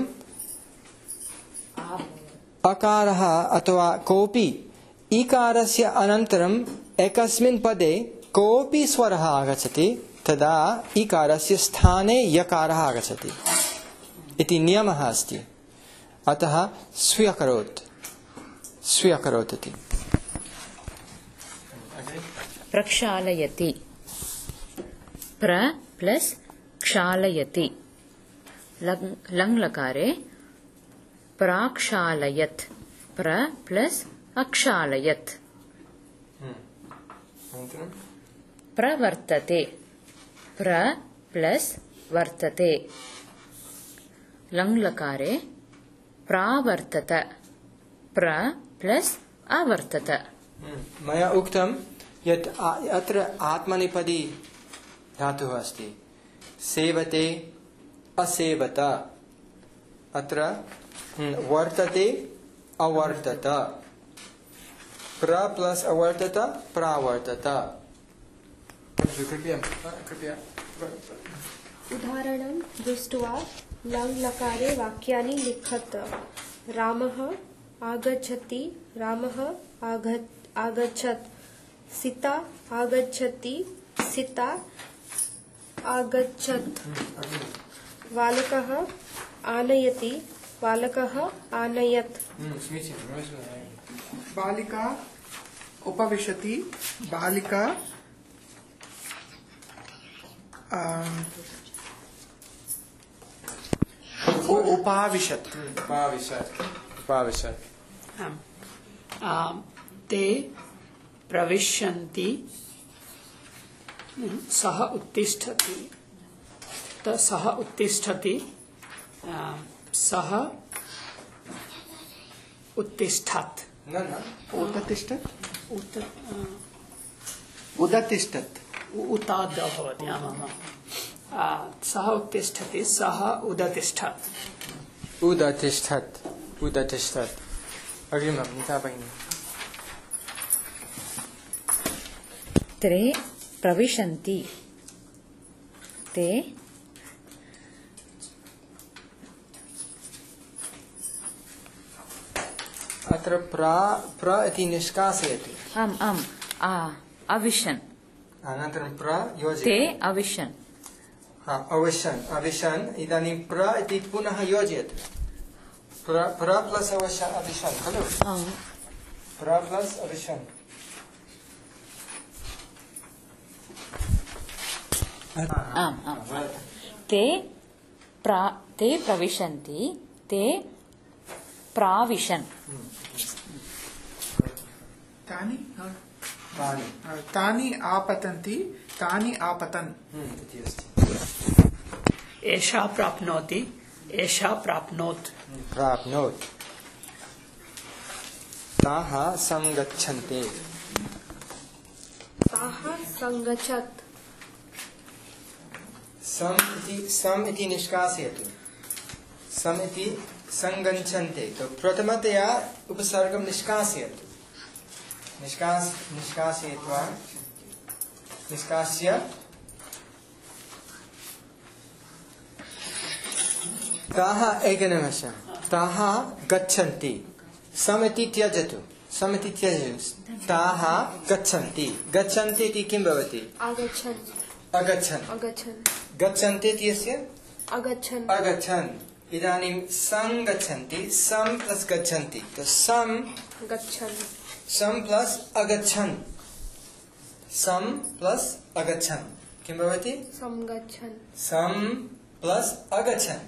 अकारः अथवा कोऽपि ईकारस्य अनन्तरम् एकस्मिन् पदे कोऽपि स्वरः आगच्छति तदा ईकारस्य स्थाने यकारः आगच्छति इति नियमः अस्ति अतः स्व्यकरोत् इति प्रक्षालयति प्र प्लस क्षालयति लङ्लकारे प्राक्षालयत् प्र प्लस अक्षालयत् प्रवर्तते प्र प्लस वर्तते लङ्लकारे प्रावर्तत प्र प्लस अवर्तत मया उक्तं यत् अत्र आत्मनेपदी धातुः अस्ति सेवते असेवत अत्र वर्तते अवर्तत प्र प्लस अवर्तत प्रावर्तत कृपया उदाहरणं दृष्ट्वा लङ्लकारे वाक्यानि लिखत रामः आगच्छति रामः आगच्छत् सीता आगच्छति सीता आगच्छत् बालकः आनयति बालकः आनयत् बालिका उपविशति बालिका उपाविशत् ते प्रविशन्ति सः उत्तिष्ठति सः उत्तिष्ठति सः उत्तिष्ठत् उदतिष्ठत् उदतिष्ठत् उताद् भवति सः उत्तिष्ठति सः उदतिष्ठत् उदतिष्ठत् अग्रिमं नीता भगिनी ते प्रविशन्ति ते अत्र प्र इति निष्कासयति आम् अविशन् अनन्तरं प्र योजयति ते अविशन् अविशन् अविशन् इदानीं प्र इति पुनः योजयतु प्र प्लस अविशन् खलु प्र प्लस अविशन् आम् आम् ते प्रविशन्ति ते प्राविशन् तानि तानि आपतन्ति तानि आपतन् इति अस्ति एषा प्राप्नोति एषा प्राप्नोत् प्राप्नोत् ताः सङ्गच्छन्ते ताः सङ्गच्छत् सम् इति निष्कासयतु सम् इति सङ्गच्छन्ते तो प्रथमतया उपसर्गं निष्कासयतु निष्कासयित्वा निष्कास्य ताः एकनिमेषः ताः गच्छन्ति सम् इति त्यजतु ताः गच्छन्ति गच्छन्ति इति किं भवति आगच्छन् अगच्छन् अगच्छन् गच्छन्ति इत्यस्य अगच्छन् अगच्छन् इदानीं सङ्गच्छन्ति सम् प्लस् गच्छन्ति तो सम् गच्छन् सम् प्लस् अगच्छन् सम् प्लस् अगच्छन् किं भवति संगच्छन् सम् प्लस् अगच्छन्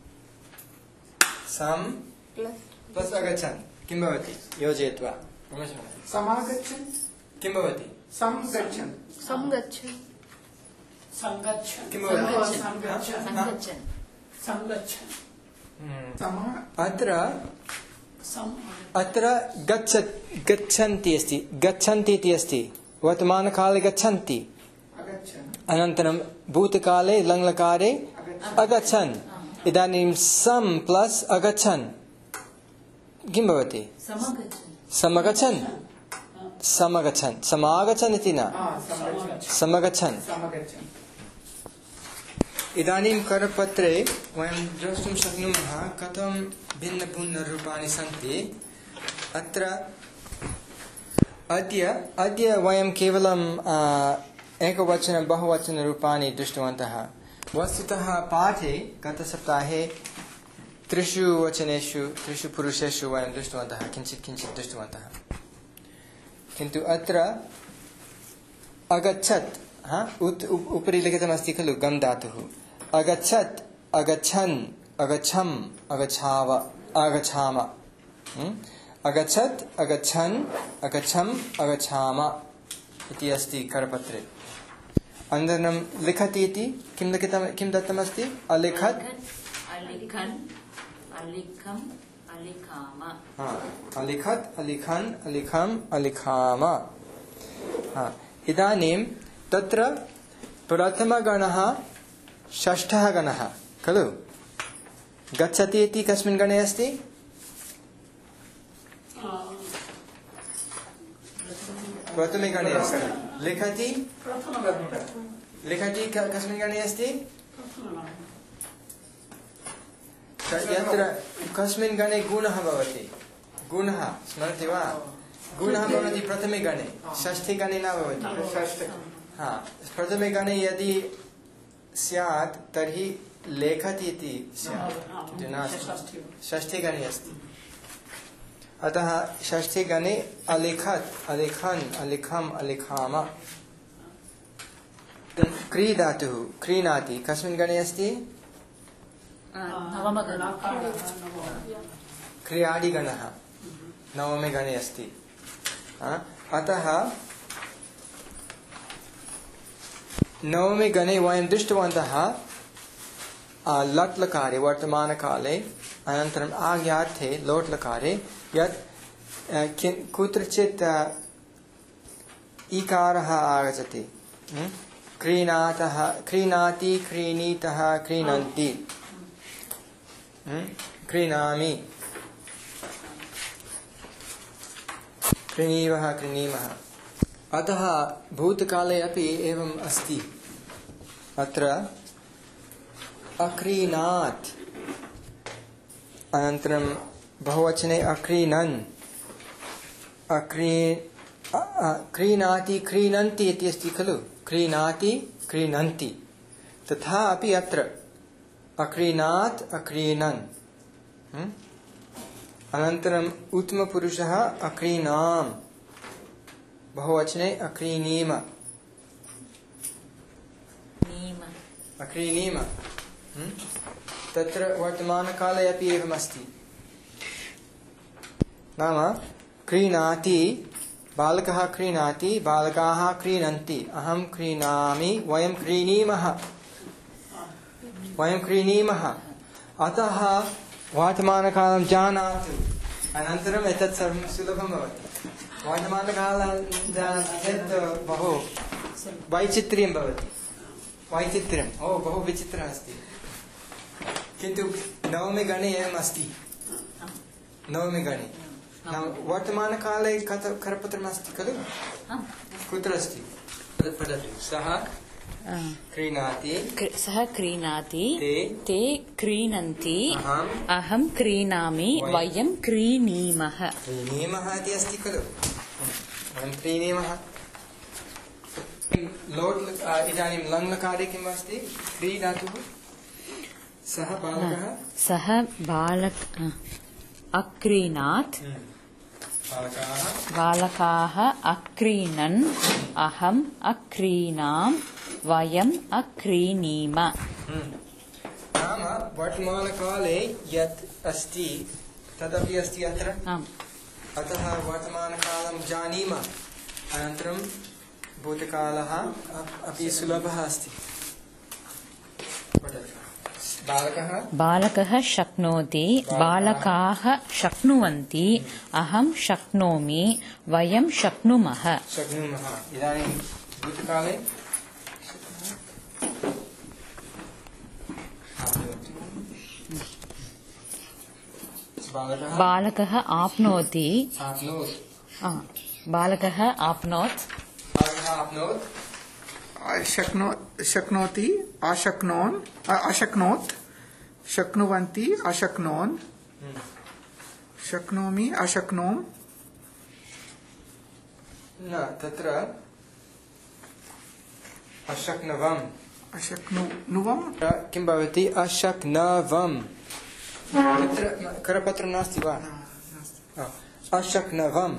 सम् प्लस् अगच्छन् किं भवति योजयित्वा समागच्छन् किं भवति संगच्छन् संगच्छन् संगच्छन् किं भवति सङ्गच्छन् संगच्छन् अत्र गच्छन्ति अस्ति गच्छन्ति इति अस्ति वर्तमानकाले गच्छन्ति अनन्तरं भूतकाले लङ्लकारे अगच्छन् इदानीं सम् प्लस् अगच्छन् किं भवति समगच्छन् समगच्छन् समागच्छन् इति न समगच्छन् इदानीं करपत्रे वयं द्रष्टुं शक्नुमः कथं भिन्नभिन्नरूपाणि सन्ति अत्र अद्य वयं केवलं एकवचन बहुवचनरूपाणि दृष्टवन्तः वस्तुतः पाठे गतसप्ताहे त्रिषु वचनेषु त्रिषु पुरुषेषु वयं दृष्टवन्तः किञ्चित् दृष्टवन्तः किन्तु अत्र अगच्छत् उपरि लिखितमस्ति खलु गम् धातुः अगच्छत् अगच्छन् अगच्छम् अगच्छाव अगच्छाम अगच्छत् अगच्छन् अगच्छम् अगच्छाम इति अस्ति करपत्रे अनन्तरं लिखति इति किं दत्तमस्ति अलिखत् अलिखन् अलिखम् अलिखाम अलिखत् अलिखन् अलिखम् अलिखाम इदानीं तत्र प्रथमगणः षष्ठः गणः खलु गच्छति इति कस्मिन् गणे अस्ति प्रथमे गणे अस्ति लिखति कस्मिन् गणे अस्ति यत्र कस्मिन् गणे गुणः भवति गुणः स्मरति वा गुणः भवति प्रथमे गणे षष्ठे गणे न भवति प्रथमे गणे यदि स्यात् तर्हि लेखति इति स्यात् षष्ठे गणे अस्ति अतः षष्ठे गणे अलिखत् अलिखन् अलिखम् अलिखाम क्री धातुः क्रीणाति कस्मिन् गणे अस्ति क्रियादिगणः नवमे गणे अस्ति अतः नवमे गणे वयं दृष्टवन्तः लट् लकारे वर्तमानकाले अनन्तरम् आज्ञार्थे लोट् लकारे यत् कुत्रचित् ईकारः आगच्छति क्रीणातः क्रीणाति क्रीणीतः क्रीणन्ति क्रीणामि क्रीणीवः क्रीणीमः अतः भूतकाले अपि एवम् अस्ति अत्र अक्रीणात् अनन्तरं बहुवचने अक्रीणन् क्रीणाति क्रीणन्ति इति अस्ति खलु क्रीणाति क्रीणन्ति तथापि अत्र अक्रीणात् अक्रीणन् अनन्तरम् उत्तमपुरुषः अक्रीणाम् बहुवचने अक्रीणीम अक्रीणीम तत्र वर्तमानकाले अपि एवमस्ति नाम क्रीणाति बालकः क्रीणाति बालकाः क्रीणन्ति अहं क्रीणामि वयं क्रीणीमः अतः वर्तमानकालं जानातु अनन्तरम् एतत् सर्वं सुलभं भवति वर्तमानकालं जानाति चेत् बहु वैचित्र्यं भवति वैचित्र्यं बहु विचित्रम् अस्ति किन्तु नवमे गणे एवम् अस्ति नवमे गणे वर्तमानकाले करपत्रमस्ति खलु कुत्र अस्ति पठतु सः क्रीणाति ते क्रीणन्ति अहं क्रीणामि वयं क्रीणीमः इति अस्ति खलु वयं क्रीणीमः लोट् इदानीं लङ्लकारे किम् अस्ति क्रीडातुः सः बालकः अक्रीणात् बालकाः अक्रीणन् अहम् अक्रीणाम् वयम् अक्रीणीम नाम वर्तमानकाले यत् अस्ति तदपि अस्ति अत्र अतः वर्तमानकालं जानीमः अनन्तरं भूतकालः अपि सुलभः अस्ति बालकः शक्नोति बालकाः शक्नुवन्ति अहं शक्नोमि वयं शक्नुमः इदानीं भूतकाले बालकः आप्नोति बालकः आप्नोत् शक्नोति अशक्नोत् शक्नुवन्ति अशक्नोन् शक्नोमि अशक्नोम् न तत्र अशक्नवम् किं भवति अशक्नवम् तत्र करपत्रं नास्ति वा अशक्नवम्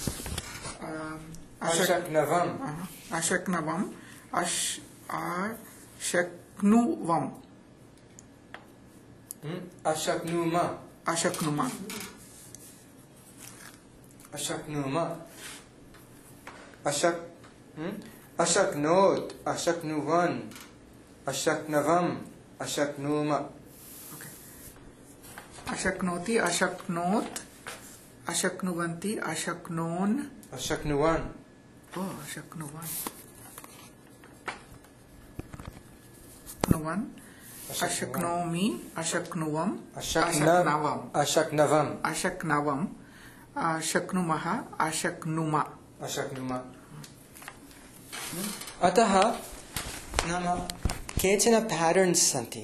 अशक्नोत् अशक्नुवन् अशक्नवम् अशक्नुम अशक्नोति अशक्नोत् अशक्नुवन्ति अशक्नोन् अशक्नुवन् अशक्नोमि अशक्नुवम् अशक्नवम् अशक्नुमः अशक्नुम अतः नाम केचन पैटर्न्स् सन्ति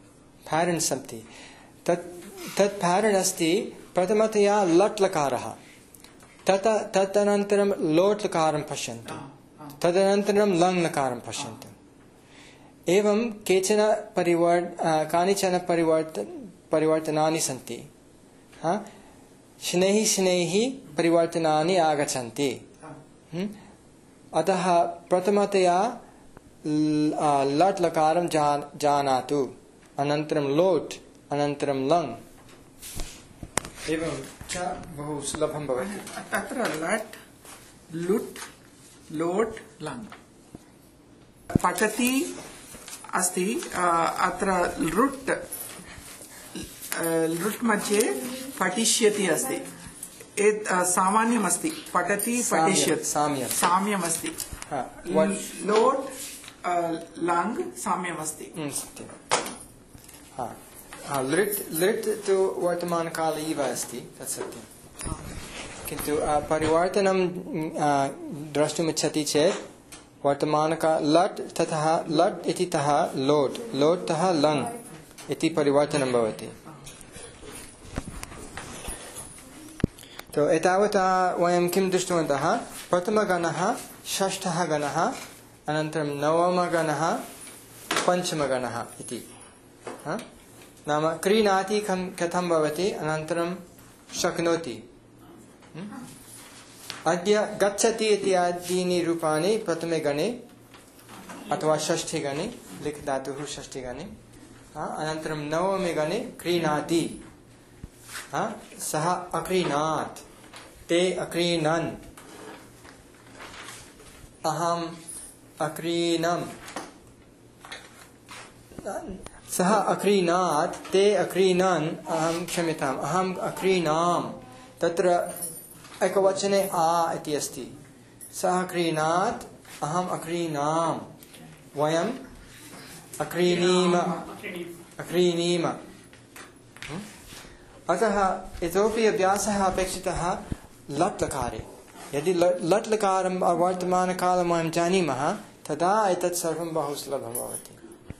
तत् पैटर्न् अस्ति प्रथमतया लट् लकारः तदनन्तरं लोट् लकारं पश्यन्तु तदनन्तरं लङ् लकारं पश्यन्तु एवं कानिचन परिवर्तनानि सन्ति शनैः परिवर्तनानि आगच्छन्ति अतः प्रथमतया लट् लकारं जानातु अनन्तरं लोट् अनन्तरं लङ् एवं च बहु सुलभं भवति तत्र लट् लुट् लोट् लङ् पठति अस्ति अत्र लुट् मध्ये पठिष्यति अस्ति सामान्यमस्ति पठति पठिष्यति साम्यमस्ति लोट् लङ् साम्यमस्ति लिट् तु वर्तमानकाले एव अस्ति तत् सत्यं किन्तु परिवर्तनं द्रष्टुमिच्छति चेत् वर्तमानकाल लट् ततः लट् इति तः लोट् लोट् तः लङ् इति परिवर्तनं भवति तो एतावता वयं किं दृष्टवन्तः प्रथमगणः षष्ठः गणः अनन्तरं नवमगणः पञ्चमगणः इति नाम क्रीणाति कथं भवति अनन्तरं शक्नोति अद्य गच्छति इत्यादीनि रूपाणि प्रथमे गणे अथवा षष्ठे गणे लिख् धातुः षष्ठे गणे अनन्तरं नवमे गणे क्रीणाति सः अक्रीणात् ते अक्रीणन् अहम् अक्रीणम् सः अक्रीणात् ते अक्रीणन् क्षम्यताम् अहम् अक्रीणाम् तत्र एकवचने आ इति अस्ति सः अक्रीणात् अहम् अक्रीणाम् वयम् अक्रीणीम अतः इतोपि अभ्यासः अपेक्षितः लट् लकारे यदि लट् लकारं वर्तमानकालं वयं जानीमः तदा एतत् सर्वं बहु सुलभं भवति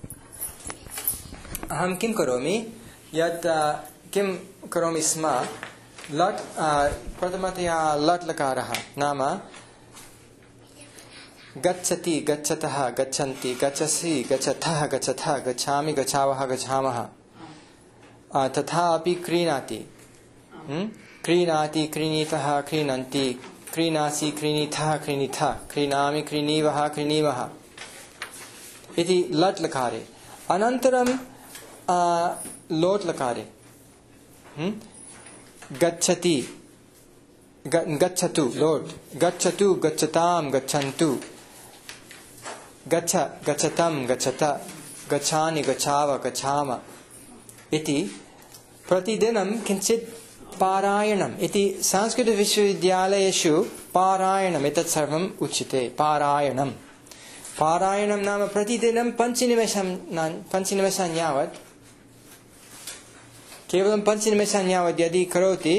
अहं किं करोमि यत् किं करोमि स्म लट् प्रथमतया लट् लकारः नाम गच्छति गच्छतः गच्छन्ति गच्छसि गच्छथः गच्छथः गच्छामि गच्छावः गच्छामः तथापि क्रीणाति क्रीणाति क्रीणीतः क्रीणन्ति क्रीणासि क्रीणीतः क्रीणीथः क्रीणामि क्रीणीवः क्रीणीमः इति लट् लकारे अनन्तरं लोट् लकारे गच्छति गच्छतु लोट् गच्छतु गच्छतां गच्छन्तु गच्छ गच्छतं गच्छत गच्छानि गच्छाव गच्छाम इति प्रतिदिनं किञ्चित् पारायणम् इति संस्कृतविश्वविद्यालयेषु पारायणम् एतत् सर्वम् उच्यते पारायणं नाम प्रतिदिनं 5 निमेषान् यावत् केवलं 5 निमेषान् यावत् यदि करोति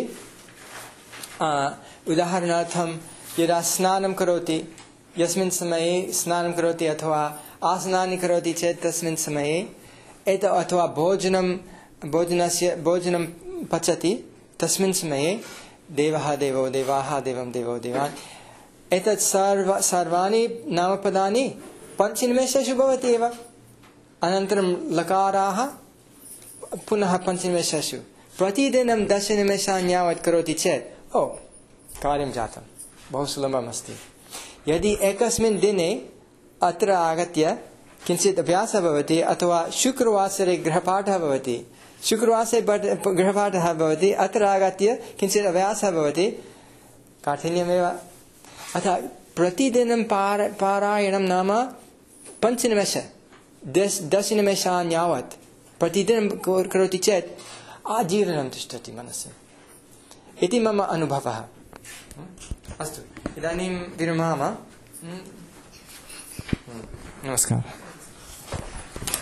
उदाहरणार्थं यदा स्नानं करोति यस्मिन् समये स्नानं करोति अथवा आसनानि करोति चेत् तस्मिन् समये अथवा भोजनं पचति तस्मिन् समये देवः देवो देवाः देवं देवो देवान् एतत् सर्वाणि नामपदानि 5 निमेषेषु भवति एव अनन्तरं लकाराः पुनः 5 निमेषेषु प्रतिदिनं 10 निमेषान् यावत् करोति चेत् कार्यं जातं बहु सुलभमस्ति यदि एकस्मिन् दिने अत्र आगत्य किञ्चित् अभ्यासः भवति अथवा शुक्रवासरे गृहपाठः भवति शुक्रवासरे गृहपाठः भवति अत्र आगत्य किञ्चित् अभ्यासः भवति काठिन्यमेव अतः प्रतिदिनं पारायणं नाम 5 निमेष 10 निमेषान् यावत् प्रतिदिनं करोति चेत् आजीवनं तिष्ठति मनसि इति मम अनुभवः अस्तु इदानीं विरमामः नमस्कारः